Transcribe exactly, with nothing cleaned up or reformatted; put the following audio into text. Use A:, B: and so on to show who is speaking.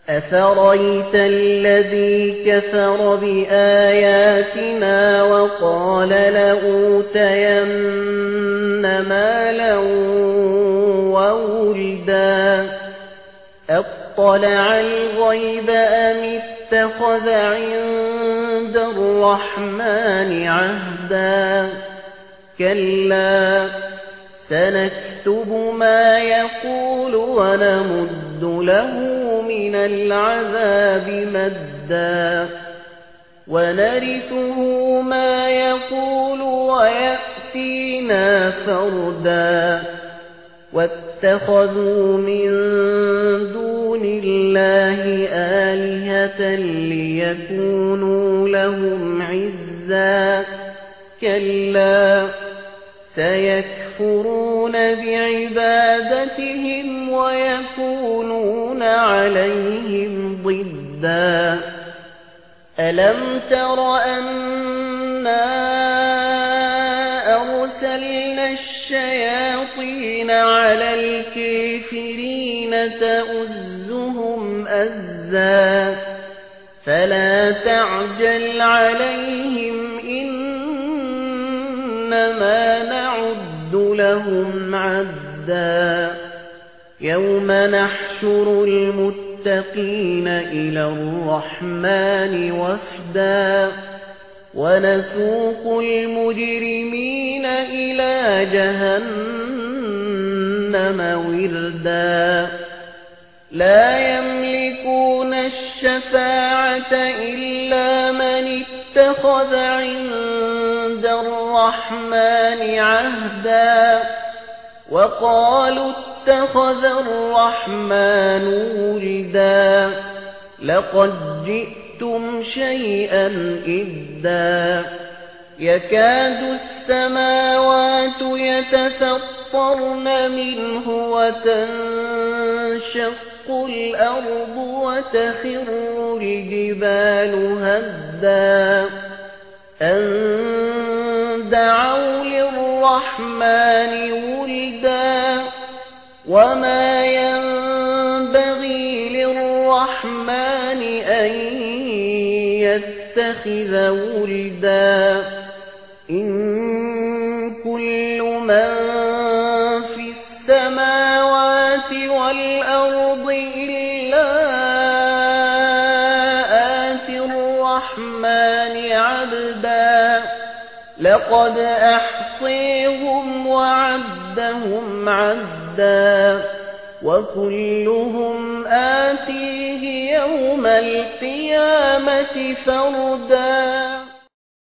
A: أفرأيت الذي كفر بآياتنا وقال لأوتين مالا وولدا أطلع الغيب أم اتخذ عند الرحمن عهدا كلا سنكتب ما يقول ونمد له من العذاب مدا ونرثه ما يقول ويأتينا فردا واتخذوا من دون الله آلهة ليكونوا لهم عزا كلا سيكفرون بعبادتهم ويكونون عليهم ضدا ألم تر أنا أرسلنا الشياطين على الكافرين تؤزهم أزا فلا تعجل عليهم إنما نعد لهم عدا يوم نحشر المتقين إلى الرحمن وفدا ونسوق المجرمين إلى جهنم وردا لا يملكون الشفاعة إلا من اتخذ عند الرحمن عهدا وقالوا اتخذ الرحمن ولدا لقد جئتم شيئا إدا يكاد السماوات يتفطرن منه وتنشق الأرض وتخر الجبال هدا أن دعوا للرحمن ولدا وما ينبغي للرحمن أن يتخذ ولدا إن كل من في السماوات والأرض إلا آتي الرحمن عبدا لقد أحصيهم وعدهم عدا وكلهم آتيه يوم القيامة فردا.